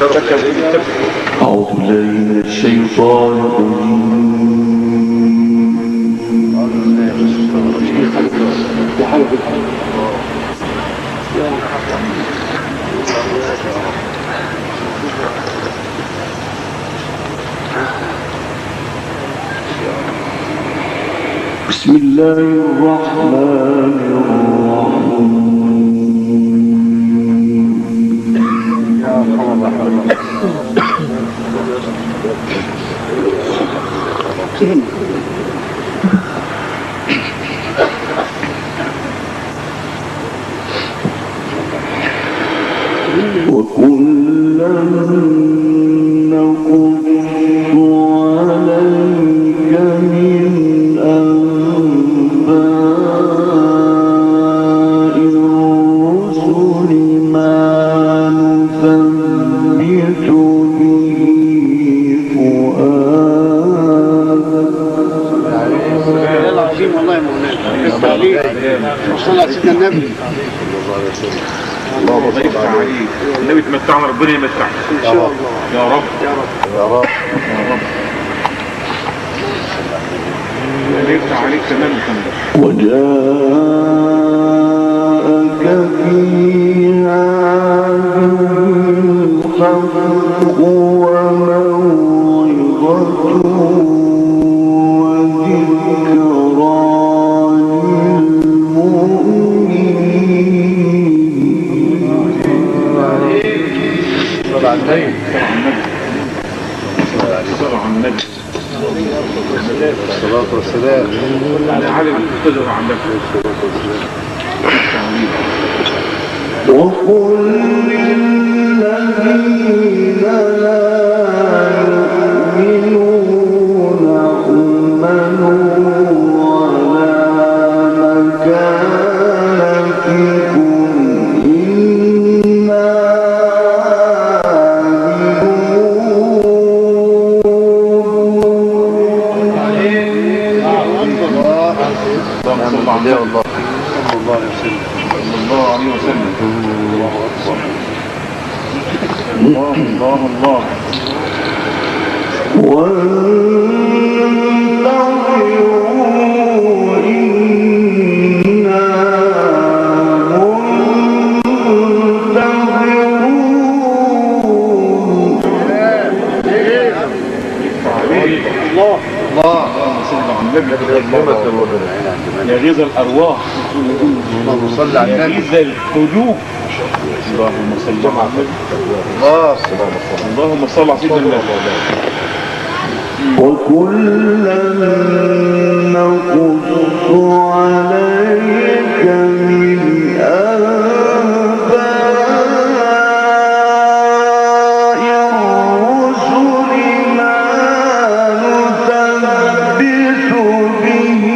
أعوذ بالله من الشيطان بسم الله الرحمن الرحيم. وكلا نقص عليك من أنباء الرسل ما نثبت به فؤادك. العظيم والله يا مولانا. وصلى على سيدنا النبي. الله يفتح عليك. النبي تمتعنا، ربنا يمتعك ان شاء الله يا رب يا رب يا رب يا رب. يفتح عليك كمان وكمان. وجاءك في هذه الحق وموعظة وذكرى صلى على النبي الصلاة والسلام على عالم تظهر عن النبي. وقل للذين لا يؤمنون اعملوا على مكانتكم إنا الله الله الله. وانتظروا إنا منتظرون. الله صل على النبي يا غيظ الأرواح. اللهم صل على النبي. يا غيظ القلوب. اللهم صل على النبي. اللهم صل على سيدنا النبي. وكلا نقص عليك من أنباء الرسل ما نثبت به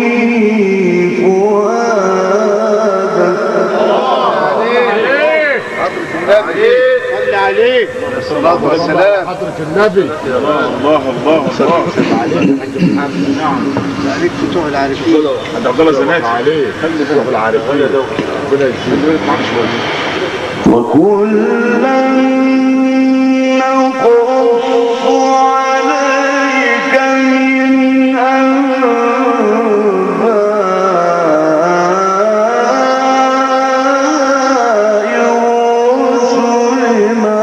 فؤادك. صل عليه الصلاة والسلام. حضرة النبي. الله الله الله الله. نعم عليك فتوح العارفين. عبد الله زناتي عليه. خلي فتوح العارفين ده ربنا يجزيه معاك شويه. وكلا نقص عليك من أنباء الرسل ما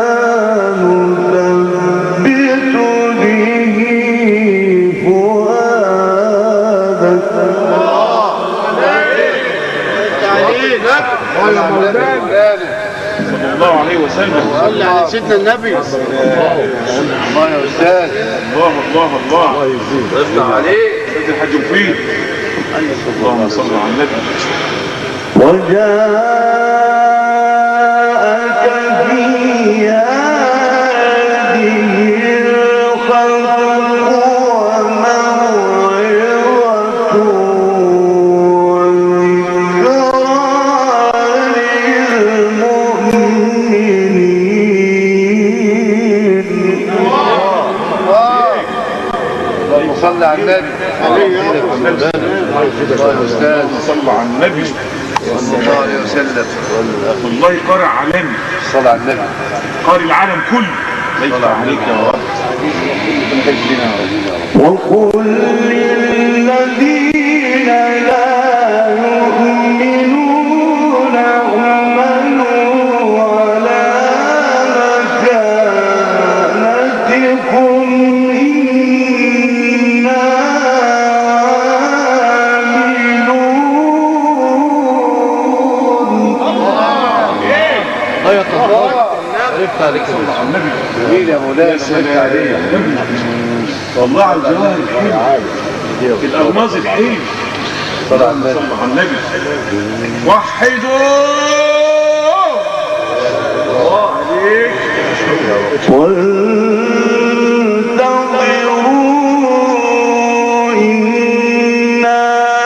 نثبت به فؤادك. يا مولانا صلى الله عليه وسلم. صل على سيدنا النبي. الله يا أستاذ. الله الله الله. الله يزيد. افتح عليه سيد الحاج مفيد. اللهم صل على النبي. وجاءك في هذه الخلق وموعظة وذكرى للمؤمنين. اللهم صل على النبي. الله يا أستاذ. صل على النبي صلى الله عليه وسلم. والله قارئ عالمي. صل على النبي. قارئ العالم كله. الله عليك يا رب. وقل للذين لا يؤمنون اعملوا على مكانتكم إنا عرفت عليك النبي جميل يا مولانا. والله على الجوهر الحلو، الألماظ الحلو. صلى على النبي. وحدوا الله عليك. وانتظروا إنا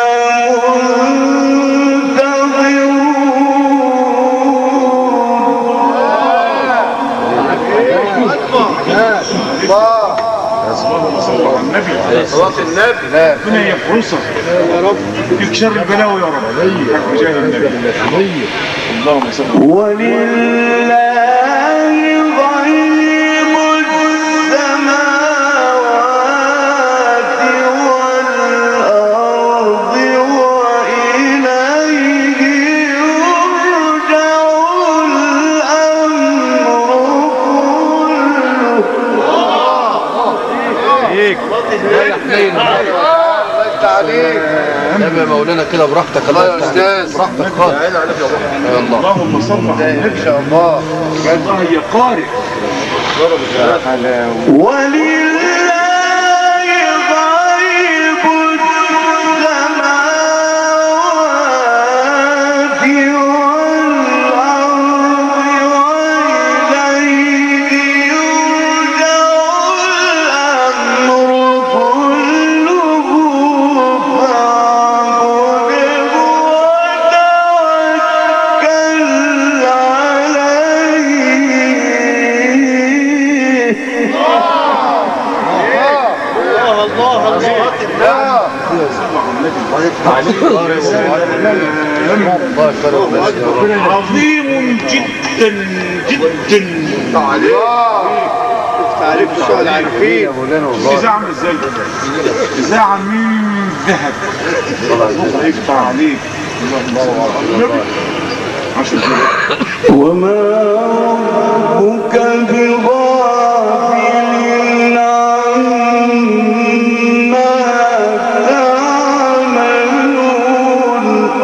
اللهم صل على النبي. صلاة النبي. ربنا يحرسك يا رب، يكشر البلاوي يا رب. حق جاه النبي. اللهم صل. ولله غيب السماوات والأرض وإليه يرجع النبي مولانا كده براحتك. الله يا استاذ براحتك خالص. اللهم صل على النبي. ان شاء الله. الله يا قارئ. ولله غيب السماوات والأرض وإليه يرجع الأمر كله فاعبده وتوكل عليه. عظيم جدا جدا. تعريف السؤال عارفين. إذاعة عامل ازاي؟ إذاعة من ذهب. الله يفتح عليك. وما ربك بغافل عما تعملون.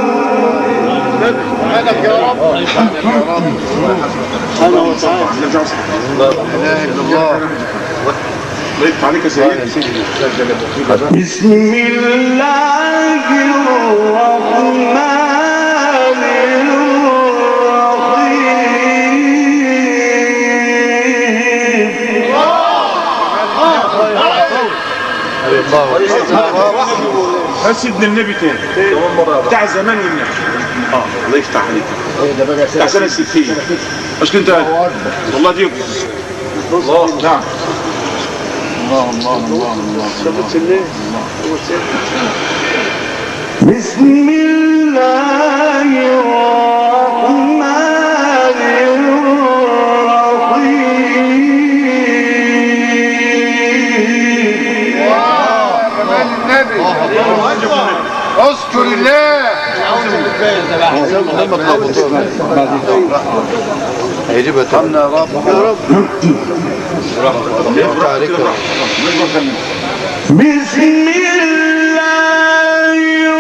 سبحانك يا رب. سبحانه وتعالى. لا اله الا الله. الله يفتح عليك يا سيدي. بسم الله الرحمن بس ابن النبي تاني بتاع زمان والنبي. الله يفتح عليك. بتاع سنة 60 مش كنت والله دي الله. نعم. الله الله الله الله. بسم الله الرحمن الرحيم. اذكر الله. هيجيبها تاني يا رب. يا رب. بسم الله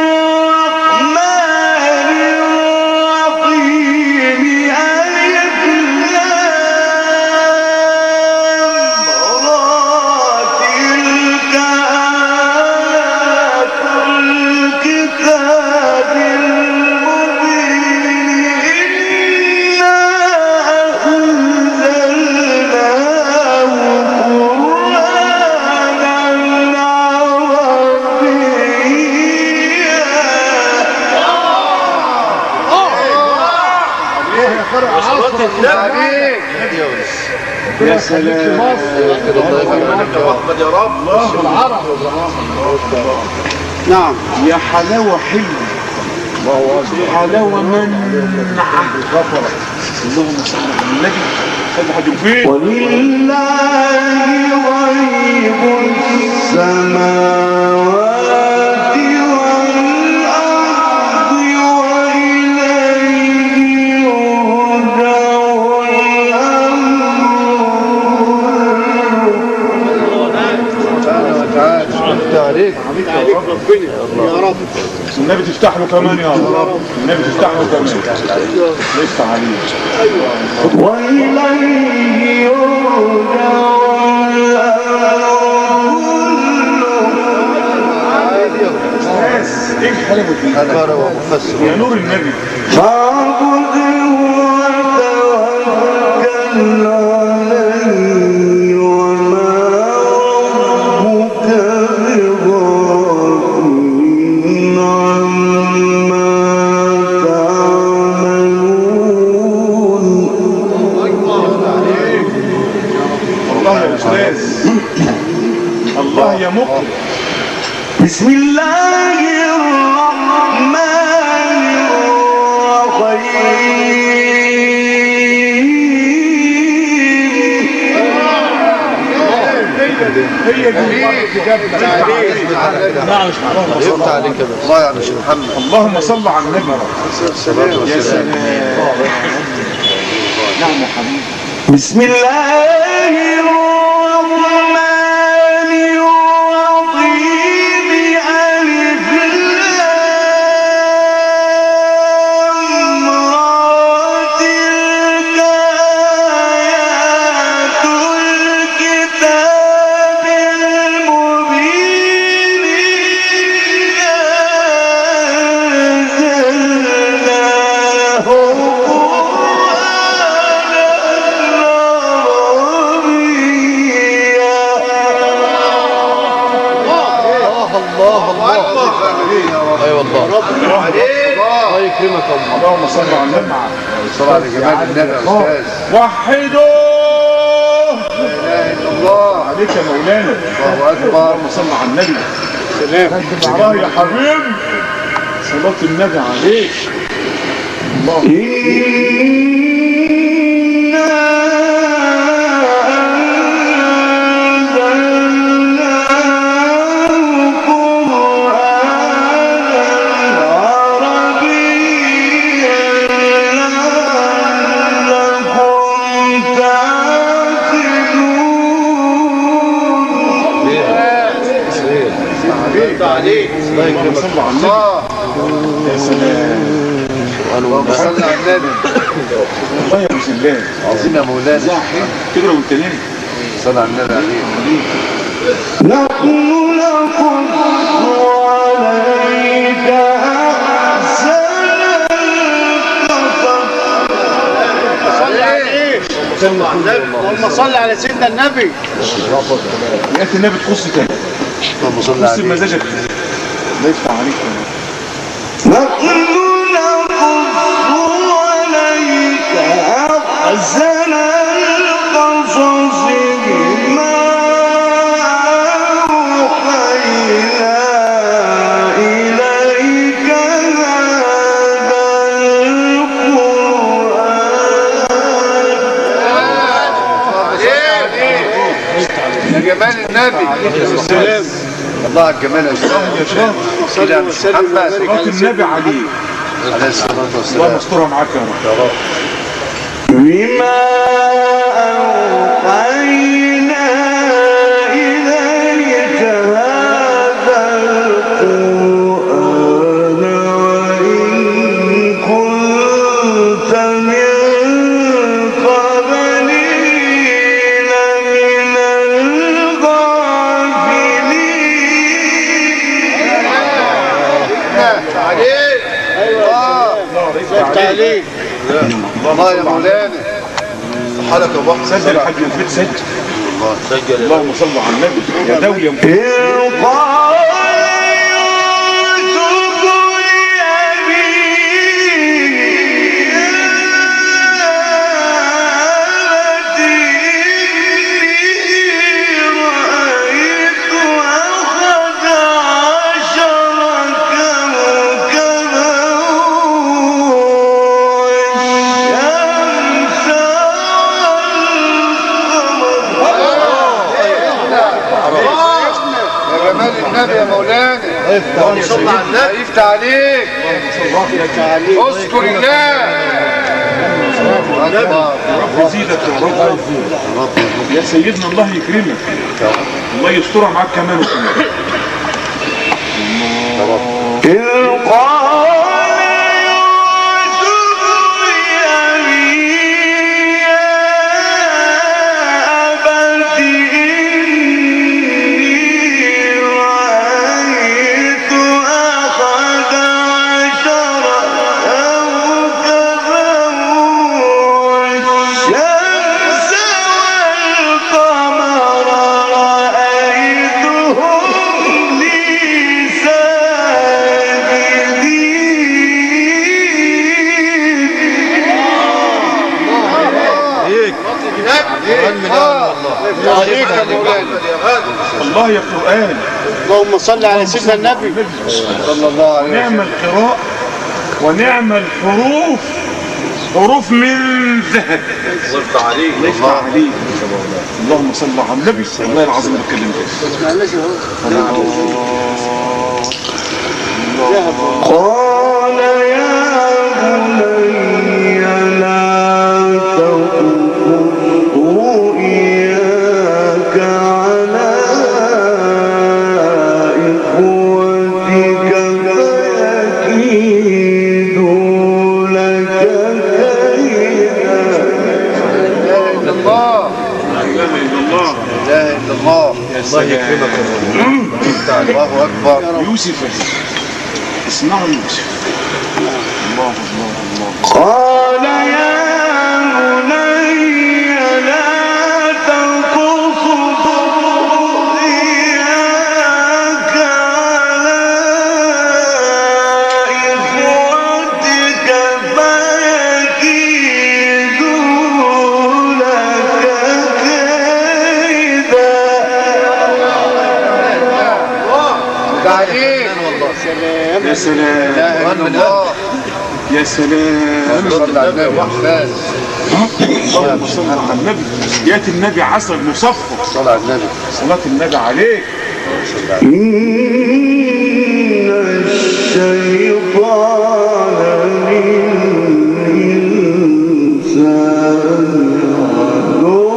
الرحمن الرحيم. ألف لام را. تلك آيات الكتاب المبين. إنا أنزلناه قرآنا يا سلام. احمد يا رب. نعم. يا حلاوة حلوة. حلاوة منعة. اللهم صل على النبي. هذا حد فين؟ ولله ربنا يا رب. النبي تفتح له كمان يا رب. النبي تفتح له كمان. يفتح عليه. وإليه يرجع ايه الحلاوه دي؟ يا نور النبي. فاعبده وتوكل عليه وما ربك بغافل عما تعملون. الله يا استاذ. الله يا مقرب. بسم الله الرحمن الرحيم. هي دي يفتح عليك بس. الله يا مش محمد. اللهم صل على النبي. يا سلام. نعم يا حبيبي. بسم الله الرحمن الرحيم. ألف لام را. تلك آيات الكتاب المبين. أنزلناه ايوه الله. الله يكرمك الله. اللهم صل على النبي. صل على جمال النبي يا استاذ. وحدوا. لا اله الا الله. عليك يا مولانا. الله اكبر. اللهم صل على النبي. سلام. الله يا حبيبي. صلاة النبي عليك. الله. عليك. الله يكرمك الله. يا سلام. اللهم صل على النبي. الله يا مسلم. عظيم يا مولانا. تقرا وانت نايم. صل على النبي عليك. نحن نقص عليك أحسن القصص. صل عليه. صل على النبي. اللهم صل على سيدنا النبي. يا النبي تخص تاني. اللهم صل بص عليه. بمزاجك. الله يفتح عليك. نحن نقص عليك أحسن القصص بما أوحينا إليك هذا القرآن. يا جمال النبي. السلام. الله على الجمال يا استاذ. كده مش محمد. صلاة النبي عليه. عليه الصلاه الله والسلام. مستورها معاك يا رب. بما أوحينا إليك هذا القرآن وإن كنت من قبله لمن الغافلين. عليك. يفتح عليك. الله يا مولانا. حالك يا ابو احمد. سجل الحاج الفيت سجل. الله سجل. اللهم صل على النبي. يا دولي النبي يا مولانا. اللهم صل على النبي. يفتح عليك. اذكر الله. رب يزيدك يا رب. يا سيدنا الله يكرمك. الله يسترها معاك كمان وكمان. الله يا قرآن. اللهم صل على سيدنا النبي صلى الله عليه وسلم. نعم القراء ونعم الحروف، حروف من ذهب. صرت عليك الله عليك. اللهم صل على النبي. والله العظيم بتكلم قال يا بني لا تقصص رؤياك على إخوتك فيكيدوا لك كيدا. الله لا اله الا الله. لا اله الا الله. الله يكرمك. الله اكبر. يوسف اسمعوا يوسف. الله الله الله. قال يا بني لا تقصص رؤياك على إخوتك فيكيدوا لك كيدا. تعليق. يا سلام. لا اله الا الله. يا سلام. صل على النبي محمد. اللهم صل على النبي. ياتي النبي عسل مصفى. صل على النبي. صلاة النبي عليك. إن الشيطان للإنسان عدو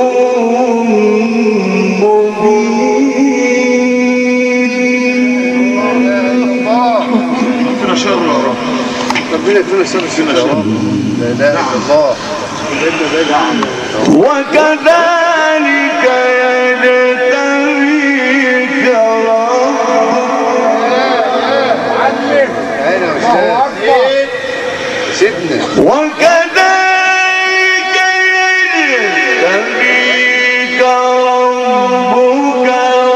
مبين. ربنا شر يا رب. ربنا يكون الشر فينا يا رب. لا اله الا الله. وكذلك يجتبيك ربك انا استاذ سيدنا. وكذلك يجتبيك ربك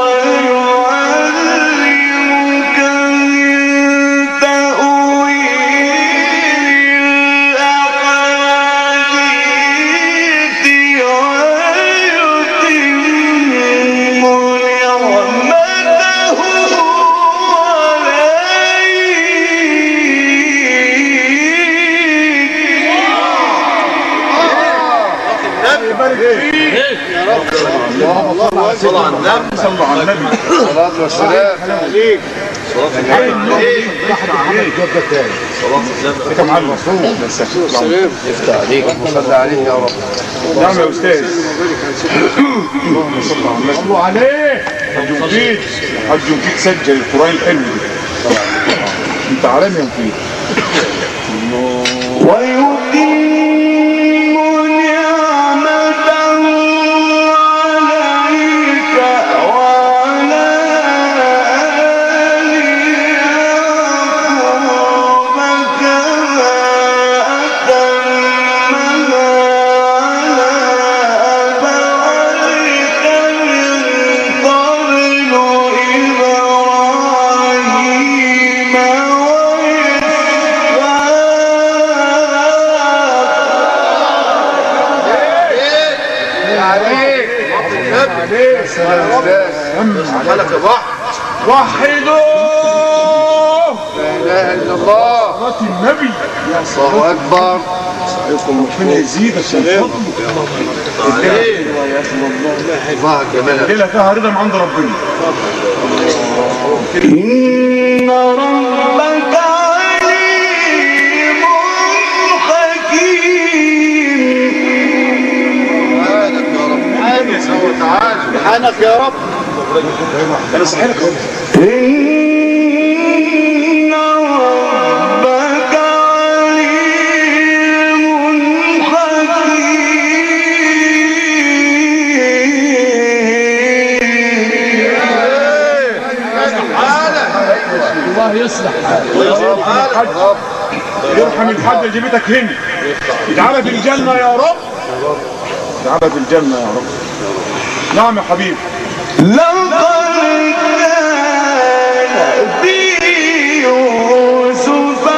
ويعلمك من تأويل الأحاديث ويتم نعمته الله صلى على النبي. صلى على النبي. الصلاه والسلام عليك. صلاة النبي. صلاة النبي. انت مع الرسول. السلام يفتح عليك. صل عليك يا رب. نعم يا استاذ. اللهم صل على النبي. صلوا عليه. حج مفيد. حج مفيد سجل القرآن الحلو ده. انت عالمي يا مفيد. ويتم نعمته عليك وعلى آل يعقوب كما أتمها على أبويك من قبل إبراهيم عليك. عليك. حلقة وحدوا. لا اله الا الله. صلاة النبي. الله اكبر. ربنا يزيدك من فضله. الله كمان. الليلة فيها رضا من عند ربنا. إن ربك عليم حكيم. سبحانك يا رب. انا صحيح لك. إن الله يصلح يرحم الحاجة اللي جابتك هنا، اجعلها في الجنة يا رب، اجعلها في الجنة يا رب. نعم يا حبيبي. لقد كان في يوسف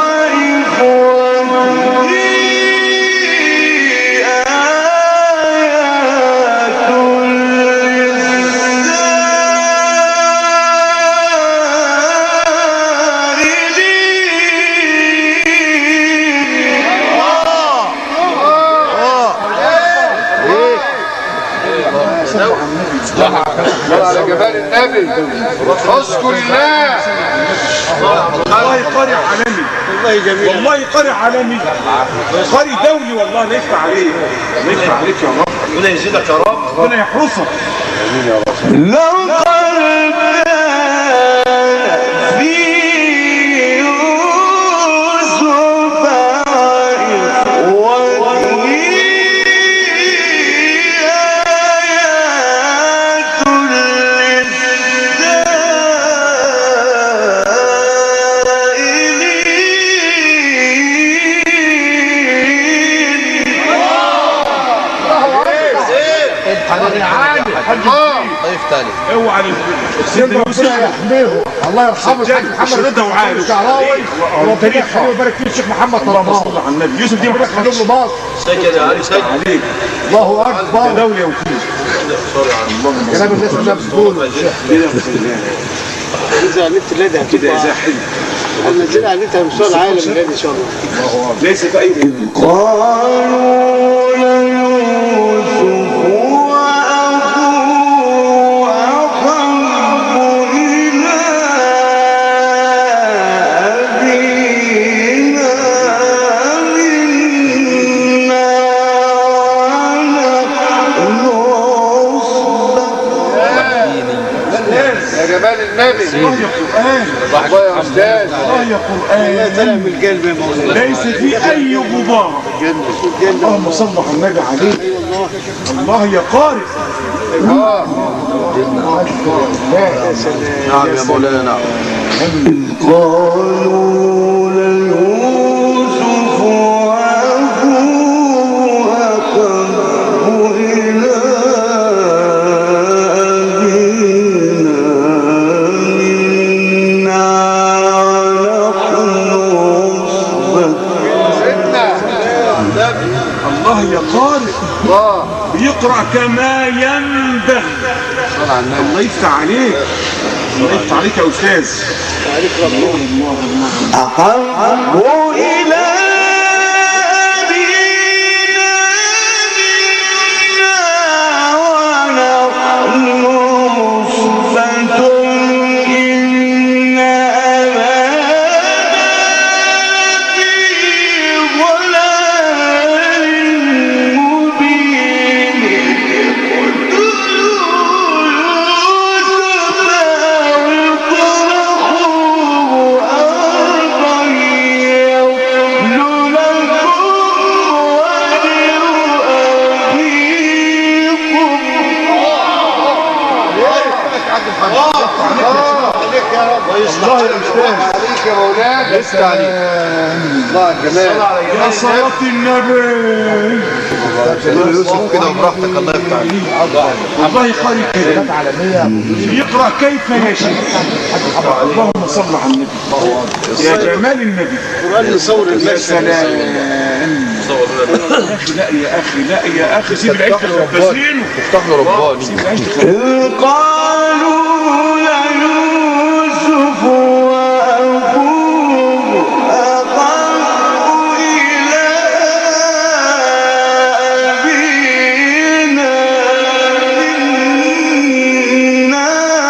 وإخوته آيات على جمال النبي. اذكر الله. والله قارئ عالمي، والله جميل، والله قارئ عالمي، قارئ دولي، والله لا يفتح عليك، لا يفتح عليك يا رب، ربنا يزيدك يا رب، ربنا يحرسك. لقد كان في يوسف وإخوته ضيف تاني. اوعى ربنا يحميهم. الله يرحمه الحاج محمد رضا وعارف الشعراوي، وربنا يحميه ويبارك فيه الشيخ محمد طرمان. صلى على النبي. يوسف دي ما يخليه له مصر. سجل يا علي سجل عليك، الله اكبر. دولي يا وكيل. كلام الناس اللي بتقوله كده نزل على النت اللي كده اذا حلو هننزلها على النت على مستوى العالم اللي ان شاء الله. ليس في اي قالوا ليوسف وأخوه أحب إلى أبينا منا ونحن يا جمال النبي. الله يا قرآن، الله يا استاذ. الله يا قرآن، طلع من القلب يا مولانا. ليس في اي غبار. اللهم صل على النبي عليه. الله يا قارئ. نعم يا مولانا نعم. قالوا ليوسف وأخوه أحب إلى أبينا الله يا قارئ، بيقرأ كما ينبغي. الله يفتح عليك، الله يفتح عليك يا أستاذ. أحب إلى أبينا ونحن عصبة إن أبانا في ضلال مبين اقتلوا يوسف واطرحوه أرضا يخل لكم وجه أبيكم. الله يا استاذ. عليك يا مولانا. لسه عليك. الله الجمال. يا صلاة النبي. يوسف كده وبراحتك. الله يفتح عليك. الله يقارئ كده، يقرأ كيف يشاء. اللهم صل على النبي. يا جمال النبي. القرآن يصور يا المشهد. سلام. يا أخي لا يا أخي، لا يا أخي، سيب العيش تخبزينه. افتح له رباني. سيب العيش إذ قالوا ليوسف وأخوه أحب إلى أبينا منا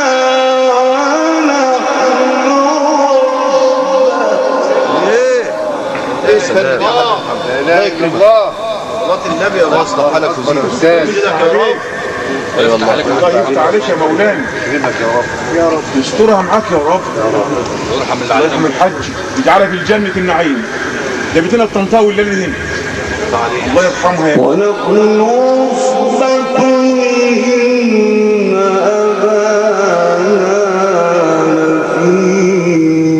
ونحن لا يكرم الله. صلاة النبي يا مصطفى حالك وزينك. استاذ. اي والله. الله يفتح عليك يا مولانا. يا رب. يسترها معاك يا رب. وارحم الله يرحم الحج، يجعلها في الجنة النعيم. جابت لنا الطنطاوي الليلة هنا. الله يرحمها يا ونحن عصبة إن أبانا لفي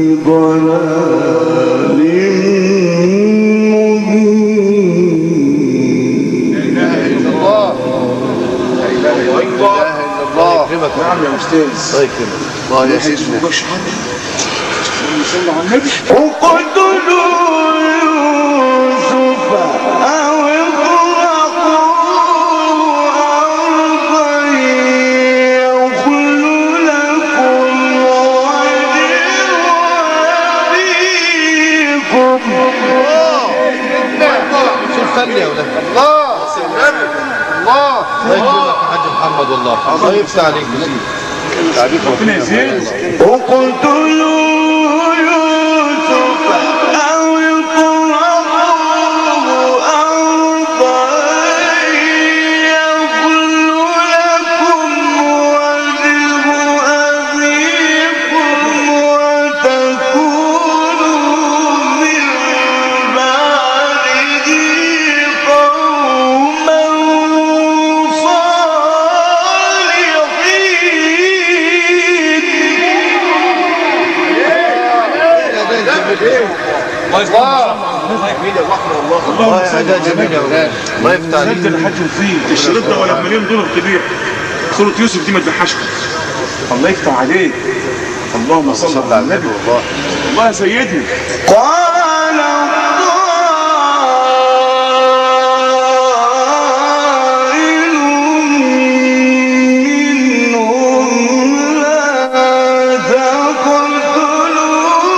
الله يكرمك. نعم يا استاذ. الله يكرمك. الله يا سيدنا. صلى على النبي. اقتلوا يوسف أو اطرحوه أرضا يخل لكم وجه أبيكم. شو الفن يا ولاد؟ الله الله الله يكرمك يا حاج محمد والله. الله يفتح عليك وزيد. ربنا يزيد. اقتلوا يوسف أو اطرحوه أرضا يخل لكم وجه أبيكم وتكونوا من بعده قوما الله يا حاج جميل يا ولاد. الله يفتح عليك. سجل الحاج فيه الشريط ده ولا بمليون دولار كبير. صورة يوسف دي ما تضحكش. الله يفتح عليك. اللهم صل على النبي. والله الله يا سيدنا. قال قائل منهم لا تقتلوا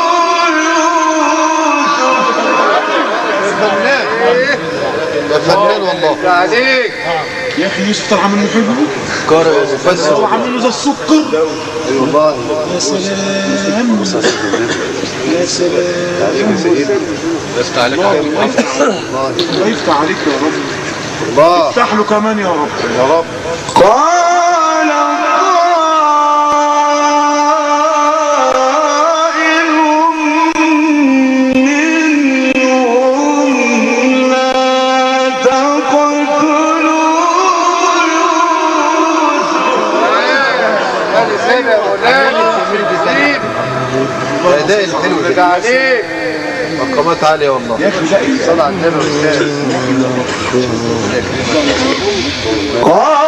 يوسف. يا فنان والله. عليك يا اخي يوسف طلع منه حلو. قارئ ومفسر. طلع منه زي السكر. اي والله. يا سلام. يا سلام. يفتح عليك. الله يفتح عليك يا رب. الله افتح له كمان يا رب. يا رب. قال قائل منهم لا تقتلوا هذه سنة يا مولانا الاداء الحلو ده ده. عليك مقامات عاليه والله. يا اخي لا صلى على النبي والكتاب. قال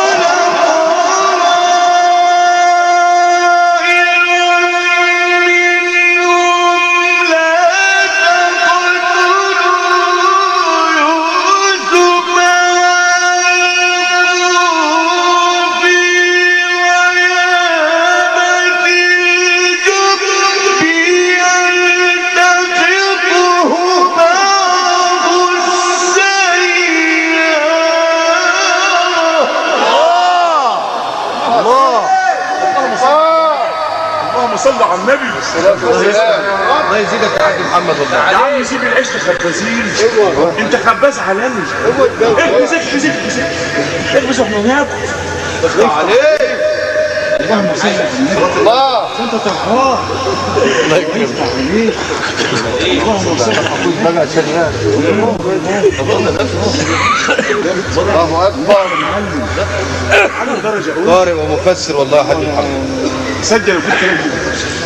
صل على النبي. الله يزيدك يا حاج محمد والله. يا عم سيب العيش خبازين. انت خباز عالمي. اخبز اخبز اخبز اخبز واحنا ناكل. عليك. اللهم صل على النبي. الله انت طهار. الله يكرمك. اللهم صل على النبي. بقى شغال. الله اكبر. على درجه اولى. قارئ ومفسر والله يا حاج محمد. سجل وكل كلام كده.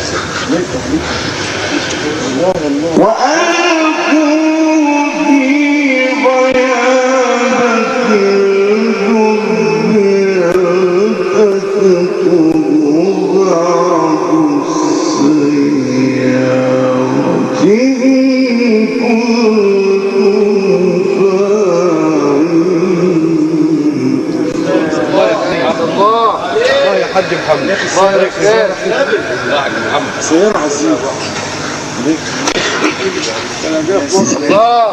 وألقوا في غيابة حاج محمد. الله يرحمه. سيارة عزيز. الله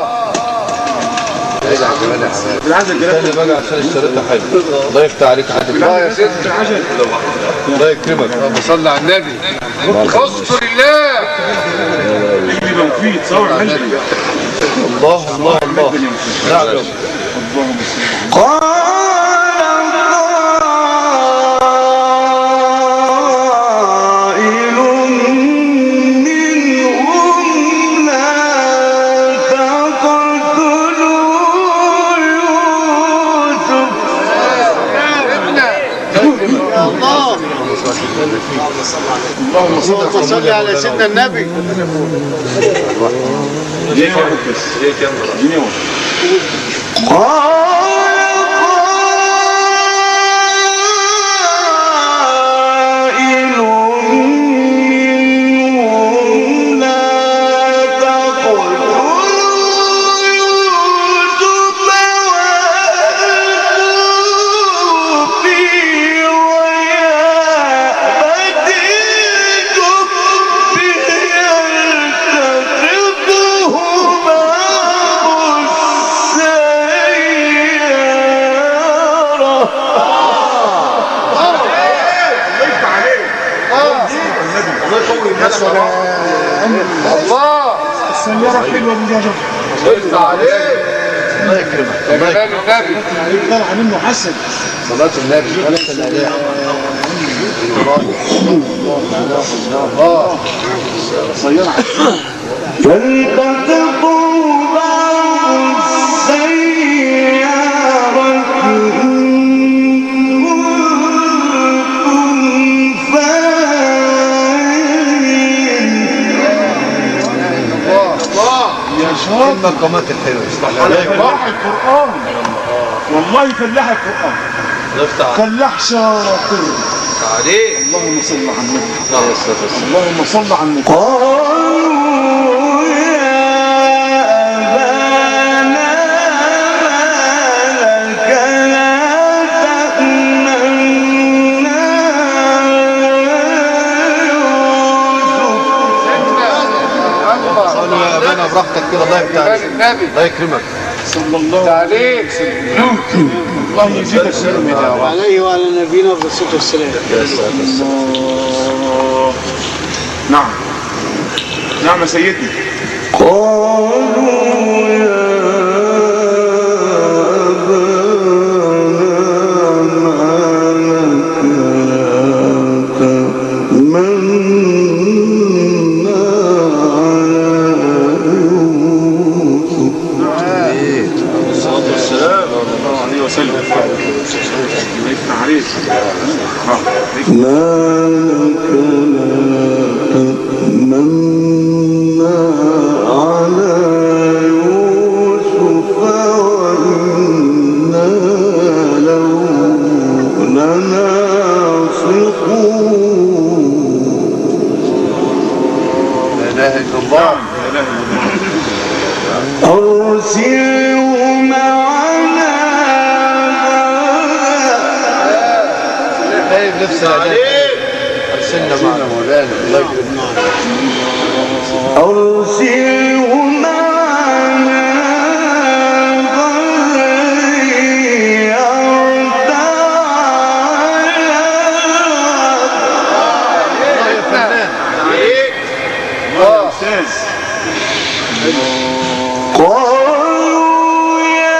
بالعزة استنى بقى عشان اشتريتها حلو. الله يفتح عليك يا حاج محمد. الله يا سيدنا الله يكرمك. صلى على النبي. اذكر الله يبقى مفيد صور حلو. الله الله الله. نعم. اللهم صل قال قائل منهم لا تقتلوا يوسف. اللهم صل على سيدنا النبي. جنيه واحد بس. جنيه واحد. قال قائل يا سلام الله السيارة حلوة مجاجة صلى عليه الله يكرمك يا جلال النبي طلع منه حسن صلاة النبي صلاة الأداء سيارة حلوة فالتقطوا بعض السيارة إن كنتم فاعلين. يا شاطر المقامات الحلوة فلاح القرآن والله فلاح القرآن نفتح فلاح شاطر عليك اللهم صل على النبي عليه الصلاة والسلام اللهم صل على النبي قالوا يا أبانا ما لك لا تأمنا قالوا يا أبانا براحتك كده الله يفتح عليك النبي الله يكرمك صلى الله عليك الله يزيدك سلمة وعليه وعلى نبينا بالصلاة والسلام. نعم نعم يا سيدي قالوا يا ما لك لا تأمنا على يوسف وإنا له لناصحون. لا إله إلا الله أرسله معنا جايب نفسه عليك أرسلنا معنا مولانا الله يكرمك أرسله معنا الله يا فنان عليك الله يا أستاذ قالوا يا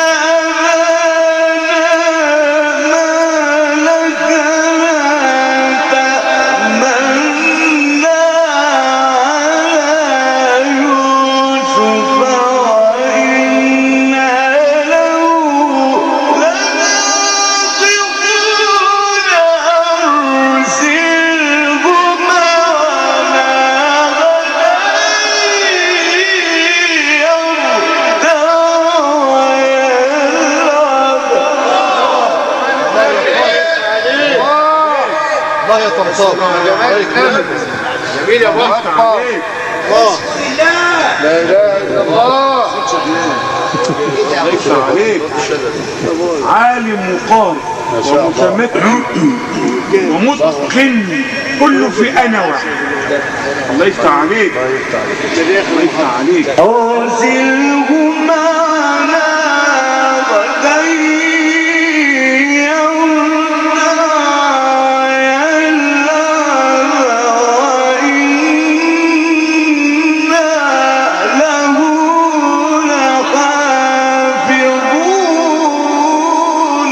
أبانا ما لك لا تأمنا على يوسف وإنا له لناصحون. أرسله معنا غدا يرتع ويلعب. الله يا طمطام الله يكرمك جميل يا ابو احمد لا اله الا الله الله يفتح عليك عالم وقارئ ومتمكن ومتقن كله في أنا واحد الله يفتح عليك الله يفتح عليك أرسله معنا غدا يرتع يلعب وإنا له لحافظون.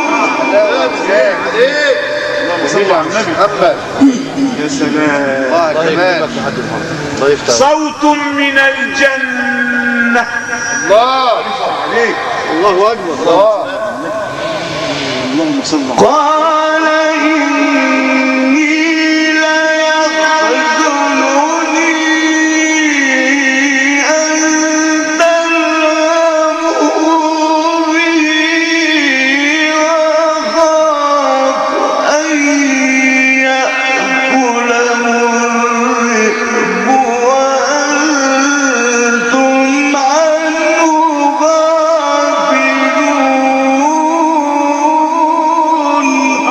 صلى على النبي محمد يا سلام الله كمان الله يفتح صوت من الجنة الله عليك الله أكبر. الله اللهم صل على قال إني ليحزنني أن تذهبوا به وأخاف أن يأكله الذئب وأنتم عنه غافلون.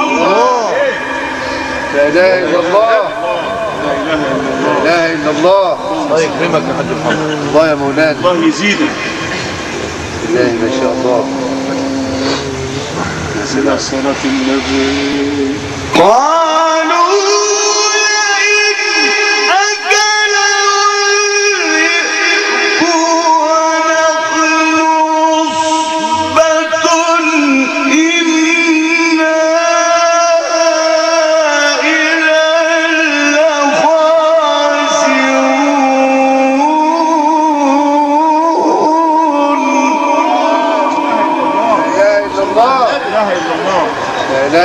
لا اله الا الله لا اله الا الله الله يكرمك يا حاج محمد الله يا مولانا الله يزيدك الله ما شاء الله صلاة النبي قالوا لئن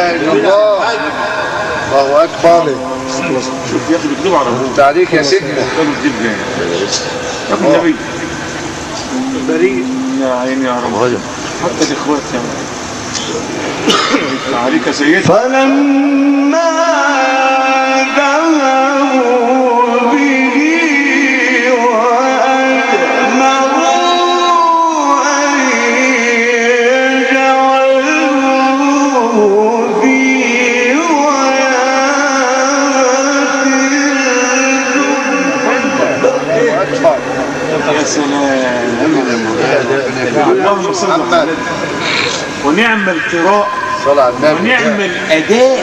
اله الا الله. الله اكبر. شوف يا اخي بيكذبوا على ابوه. عليك يا سيدنا. قالوا الدين جاي يا ابن النبي بريء يا عيني يا رب. حتى الاخوات يا رب. عليك يا سيدي. فلما ذهبوا به وأجمعوا أن يجعلوه في يا سلام. اللهم صل على النبي. ونعم القراء صلى على النبي. ونعم الأداء.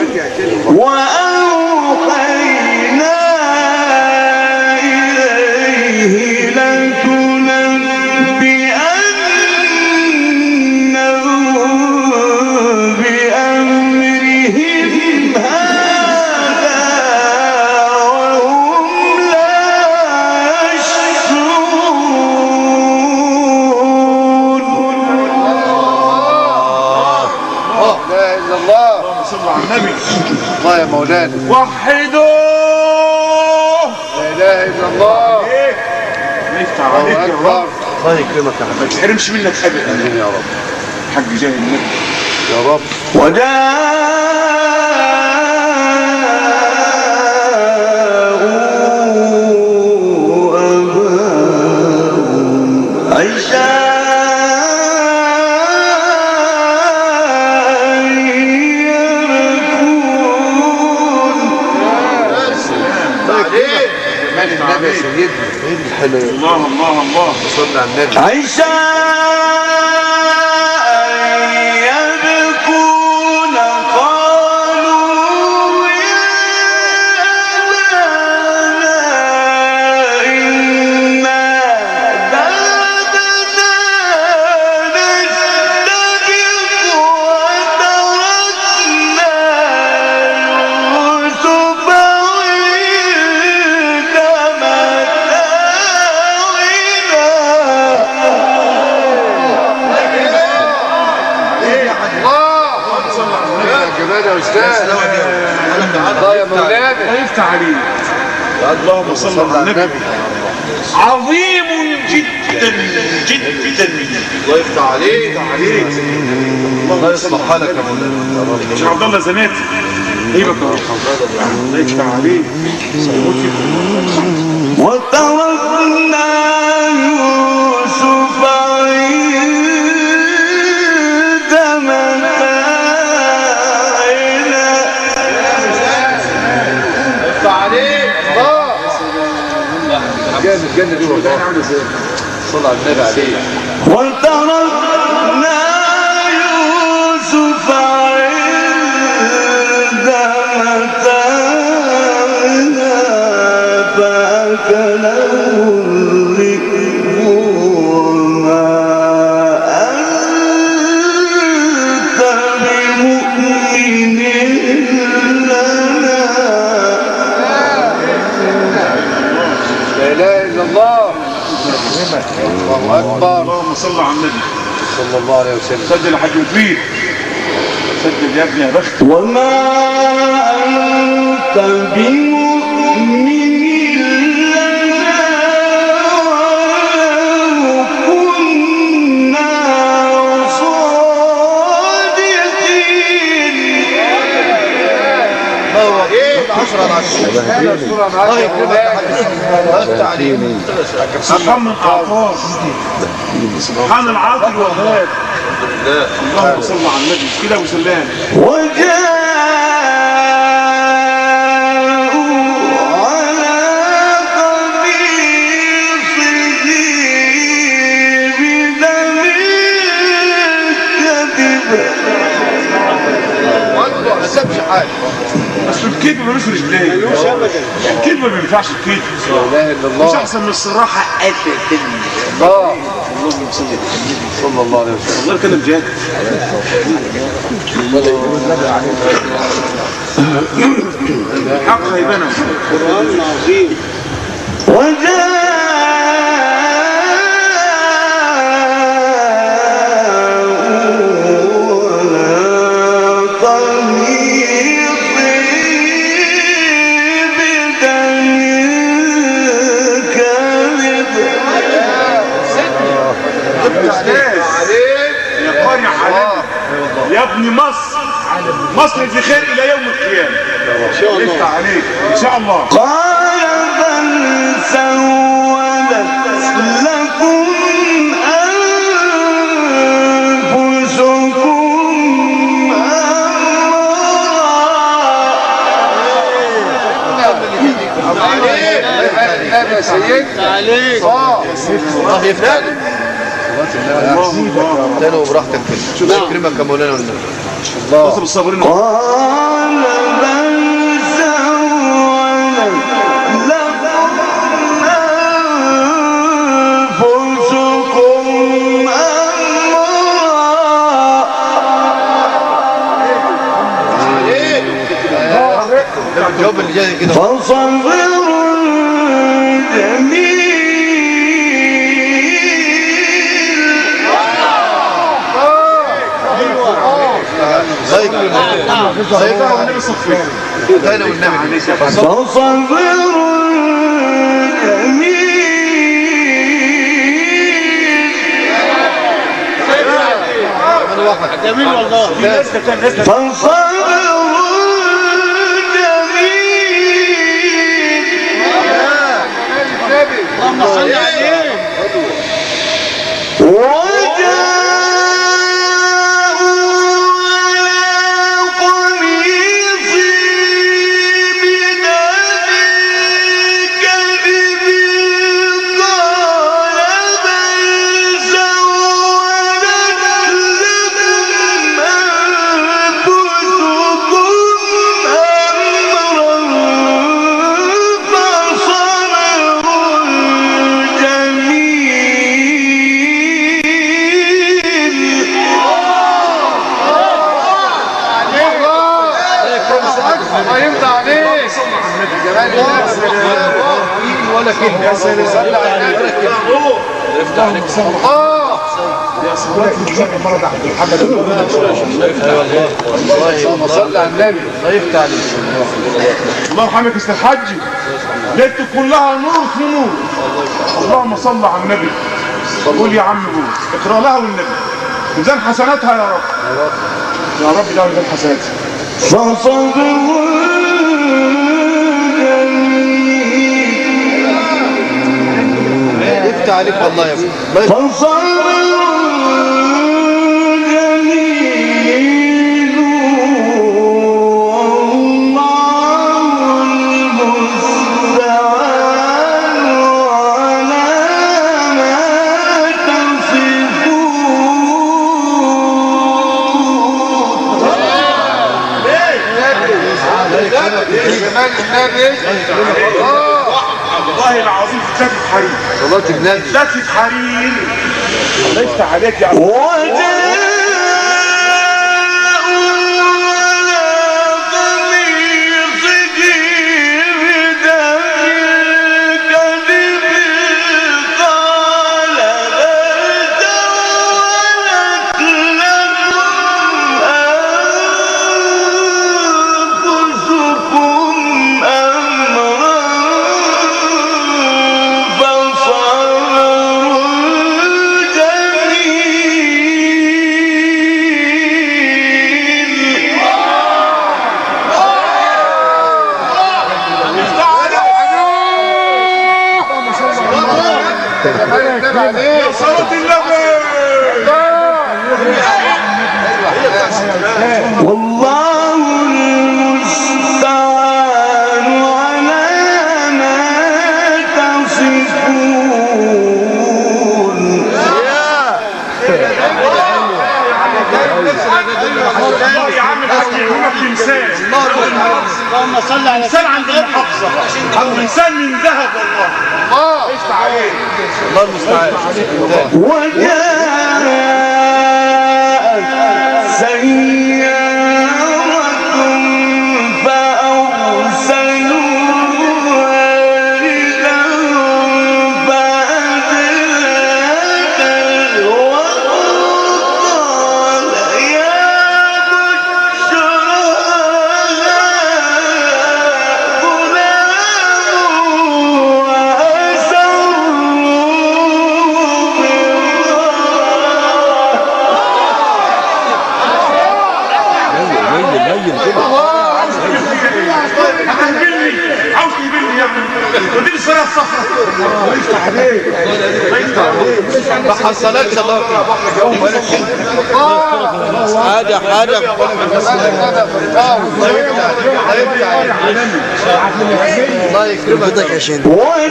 وأوحينا إليه لتنبئنهم بأمرهم هذا وهم لا يشعرون. لا اله الا الله. صلوا على النبي. الله يا مولانا. وحدوه. لا اله الا الله. الله يفتح عليك يا رب. الله يكرمك يا ما حبيبي. تحرمش منك ابدا. امين يا رب. حق جاه النبي يا رب. وجاءوا أباهم عشاء يبكون. عليك. جمال النبي يا سيدنا. ايه الحلو. الله الله الله. صلى على النبي. عشاء يبكون قالوا يا أبانا إنا ذهبنا نستبق وتركنا يوسف عند يا جمال يا استاذ. الله يا مولانا. الله يفتح عليك. اللهم صل على النبي. عظيم جدا جدا. الله يفتح عليك. الله يصلح حالك يا مولانا. مش عبد الله زناتي. ايوه يا رب. الله يفتح عليك. وتركنا يوسف عند متاعنا. يفتح عليك. الله. جامد الجنة دي والله. صلى على النبي عليه. وتركنا يوسف عند متاعنا فأكله الذئب وما أنت بمؤمن لنا. لا اله الا الله. الله اكبر. اللهم صل على النبي. صلى الله عليه وسلم. سجل يا حاج مفيد. سجل يا ابني يا بخت. وما أنت بمؤمن لنا ولو كنا صادقين. الله يكرمك. سبحان من أعطاه. سبحان العاطل والغاب. اللهم صل على النبي كده وسلام. وجاءوا على قميصه بدم كذب. والله ما سابش حاجه. بس الكذب ملوش رجلين. الكذب ما بينفعش الكذب. لا اله الا مش الله. احسن من الصراحه ابدا. الله. صلى الله عليه وسلم. والله كلام جاد. الحق هيبان. قرآن عظيم. وجاءوا على قميصه يا استاذ يا قاري حبيبي يا ابن مصر، مصر في خير الى يوم القيامه ان شاء الله. يفتح عليك ان شاء الله. قال بل سولت لكم أنفسكم يا سيد عليك الله يفتح عليك. تاني وبراحتك كده. شوف يكرمك يا مولانا والنبي. بص بالصابرين. قال بل سولت لكم أنفسكم الجواب اللي جاي كده. فصبر جميل. زيك زيك تاني والنبي. فصبر جميل. جميل والله. فصبر اللهم صل عليه. الله يرضى عليك. جمال ولا كلمة. يا سلام. يفتح عليك. يا صلاة النبي مرض عبد محمد. اللهم صل على النبي. الله يفتح عليك. الله يرحمك استاذ الحاج. ليلتك كلها نور في نور. اللهم صل على النبي. قول يا عم قول. اقرا لها والنبي. ميزان حسناتها يا رب. يا رب ده ميزان حسناتها. فصبر جميل. يفتح عليك والله يا ابني. فصبر جميل والله المستعان على ما تصفون. جمال النبي. والله العظيم زكي حريم. صلاة النبي. زكي حريم. الله يفتح عليك يا عم. يا صلاة النبي. والله المستعان على ما تصفون. يا عم الحاج يعملك تمثال. اللهم صل على تمثال عند المحافظة. تمثال من ذهب والله. الله يفتح عليك. الله المستعان. وجاءت سيارة فأرسلوا واردهم فأدلى وقال يا بشرى غلام وأسروا بالرحمن ودي الفرقه الصفراء. الله يفتح عليك، الله يفتح عليك. ما حصلكش الله حاجه الله يكرمك يا شيخ.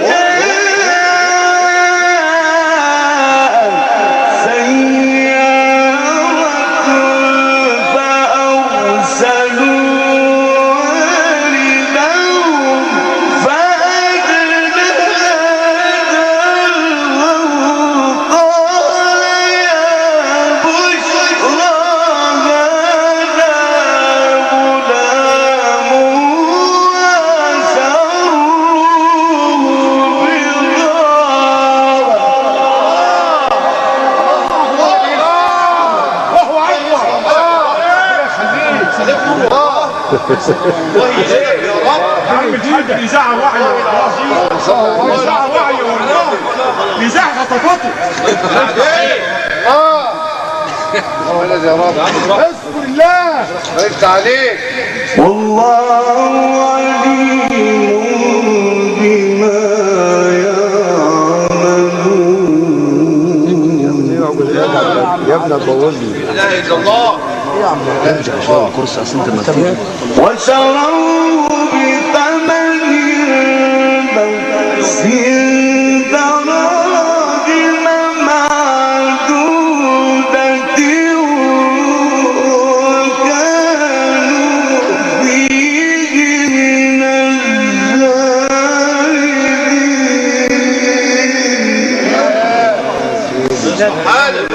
الله يجزاك يا رب. عم تجيب اذاعه وعي والله، اذاعه وعي والله، اذاعه خطفته. يا رب اذكر الله بارك عليك. والله عليم بما يعملون. يا ابني بوظ لي. لا اله الا الله. الكرسي اصلا انت مكتوب. وشروا بثمن بخس دراهم معدودة وكانوا فيه من الزاهدين.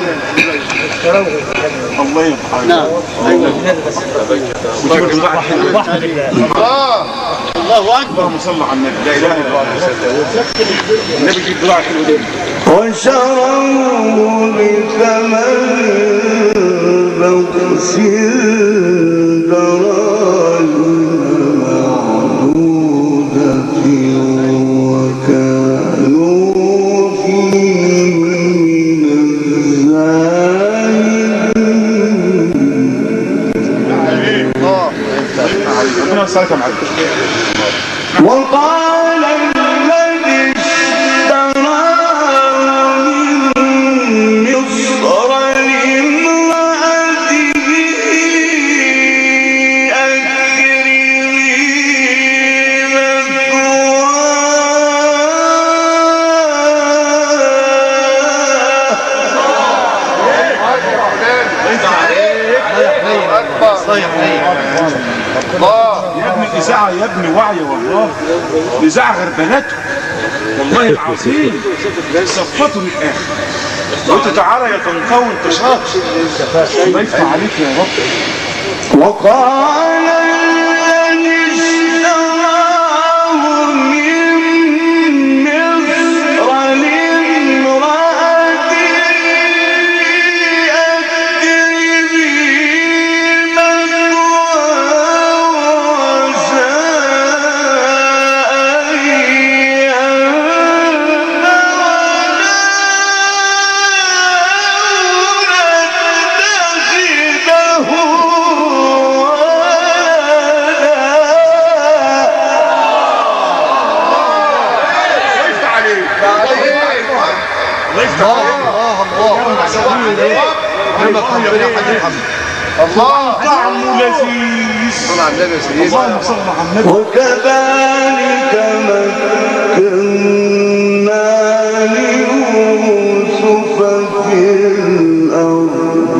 الله يرحمه. نعم. الله اكبر. اللهم صل على النبي. لا اله الا الله. النبي يجيب بضاعه حلوه. وشروا بثمن بخس دراهم معدودة وكانوا فيه من الزاهدين. ربنا يسعدك يا معلم. وقال الذي اشتراه من مصر لامرأته أكرمي يا ابني الاذاعه يا ابني واعيه والله، الاذاعه غربلته والله العظيم، صفته للاخر. وانت تعالى يا طنطاوي انت شاطر، الله يفتح عليك يا رب. وقال الذي اشتراه من مصر لامرأته أكرمي الله طعمه لذيذ. صلى على النبي يا سيدي. اللهم صل على النبي. وكذلك مكنا ليوسف في الأرض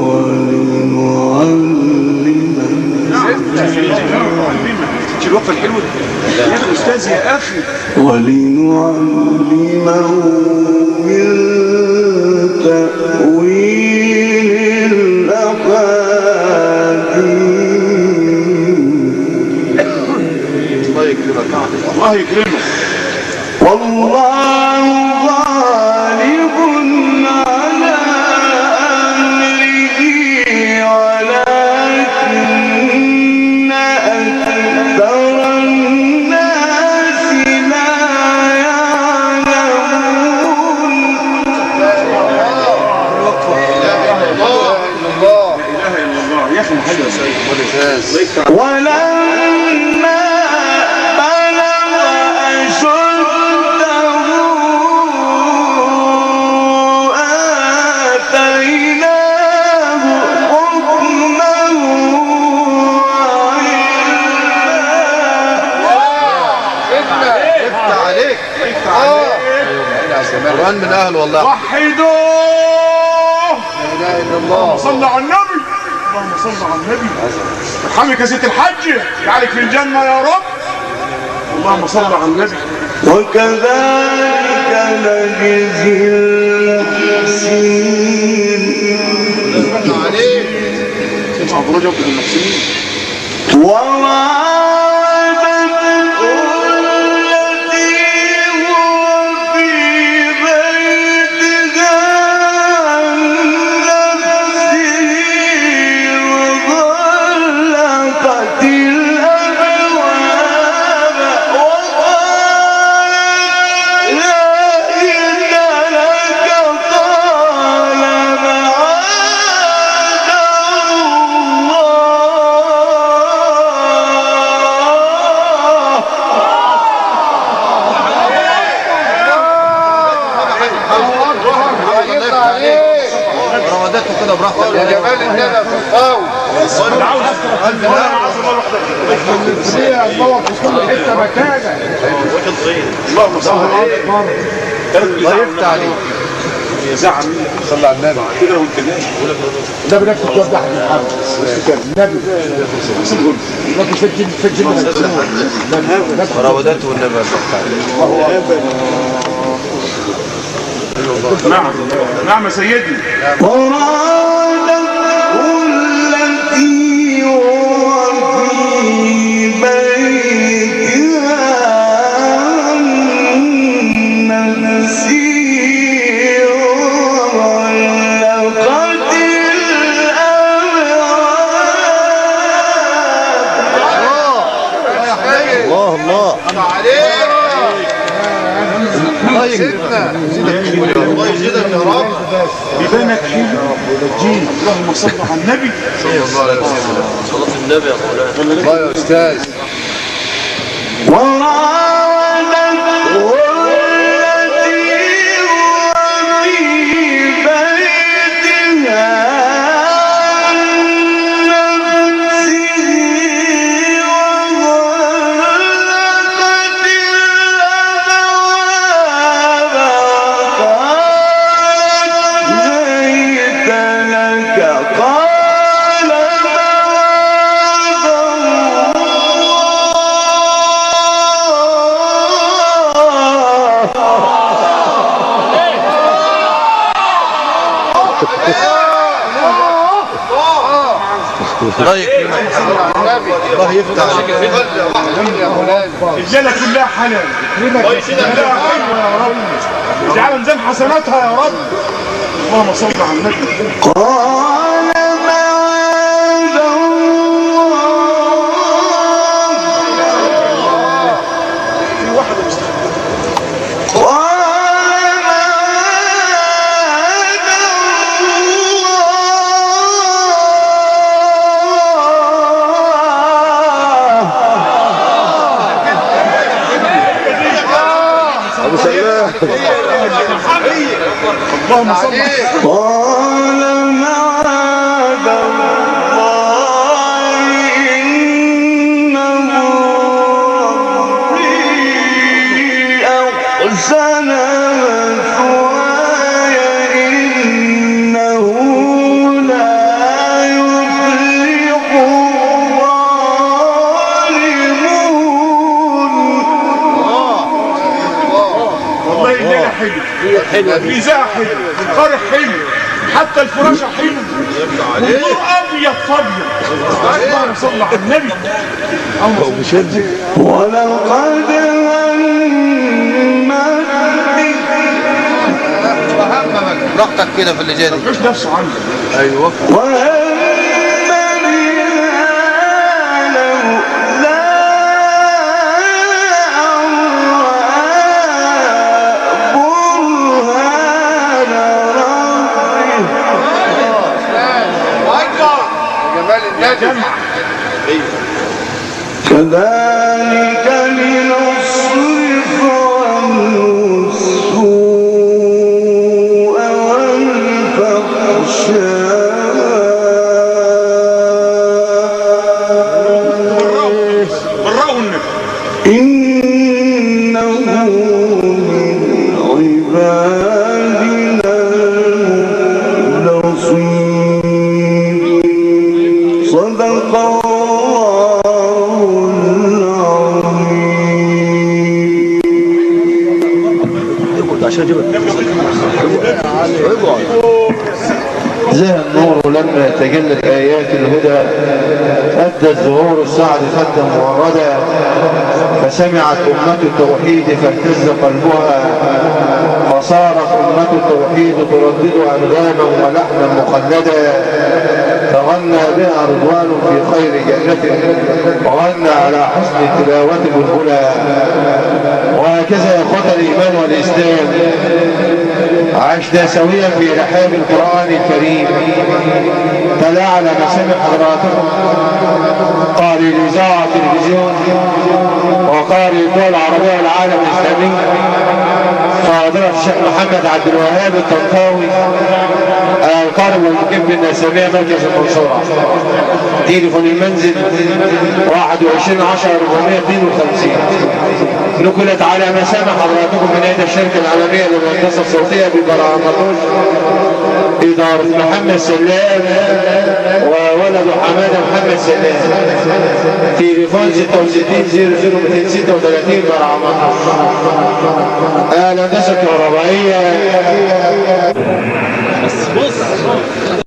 شو الوقفه الحلوه دي يا استاذ يا اخي. ولنعلمه من تأويل الأحاديث. الله يكرمك. الله يكرمك. والله غالب على أمره ولكن أكثر الناس لا يعلمون. لا اله الا الله. يا اخي محمد ولما بلغ يفتح عليك. قرآن من أهل والله. وحدوه. لا اله الا الله. اللهم صل على النبي. اللهم صل على النبي. ارحمك يا ست الحج، جعلك في الجنة يا رب. اللهم صل على النبي. وكذلك نجزي المحسنين. عليك. اسمع برجع في المحسنين. وراودته كده براحتك يا جمال الندى في الفاوض. اللهم صل على النبي. الله يفتح عليك. زعم صلى على النبي كده وانت نايم. النبي نفسه توضح لي محمد النبي لكن في الجنة وراودته والنبي يفتح عليك. نعم نعم يا سيدي. التي هو في بيتها النسير ولقد الله الله الله سيدنا الله يزيدك يا رب. بيبانك اللهم صل على النبي. صلاة النبي يا مولانا. الله يا أستاذ. الله يكرمك. الله يفتح عليك. الجنة كلها حلال. كلها حلوة يا رب. اجعلها ميزان حسناتها يا رب. اللهم صل على النبي. اللهم صل قال معاذ الله إنه ربي أحسن مثواي إنه لا يفلح الظالمون. والله الليلة حلو، الميزان حلو، القرح حلو، حتى الفراشة حلو، والنور أبيض فابيض. اللهم صل على النبي. ولقد براحتك كده في اللي جاي. مش نفسه عنه. ايوه. كذلك لنصرف عنه السوء والفحشاء إنه زهى النور لما تجلت آيات الهدى أدى الزهور السعد خدا موردا فسمعت أمة التوحيد فاهتز قلبها فصارت أمة التوحيد تردد أنغاما ولحنا مخلدا فغنى بها رضوان في خير جنة وغنى على حسن تلاوة البلبلا. وهكذا يا اخوة الإيمان والإسلام عشنا سويا في رحاب القرآن الكريم. تلا على مسامع حضراتكم قارئ الإذاعة التلفزيون وقارئ الدول العربية والعالم الإسلامي فضيلة الشيخ محمد عبد الوهاب الطنطاوي القارئ والمقيم بالنسبية مركز المنصورة. تليفون المنزل 21 10 452. نقلت على مسامع حضراتكم من ايدي الشركة العالمية للهندسة الصوتية ببرامج إدارة محمد سلام وولد حمادة محمد سلام. تليفون 66 00 236 برامج. الهندسة الكهربائية.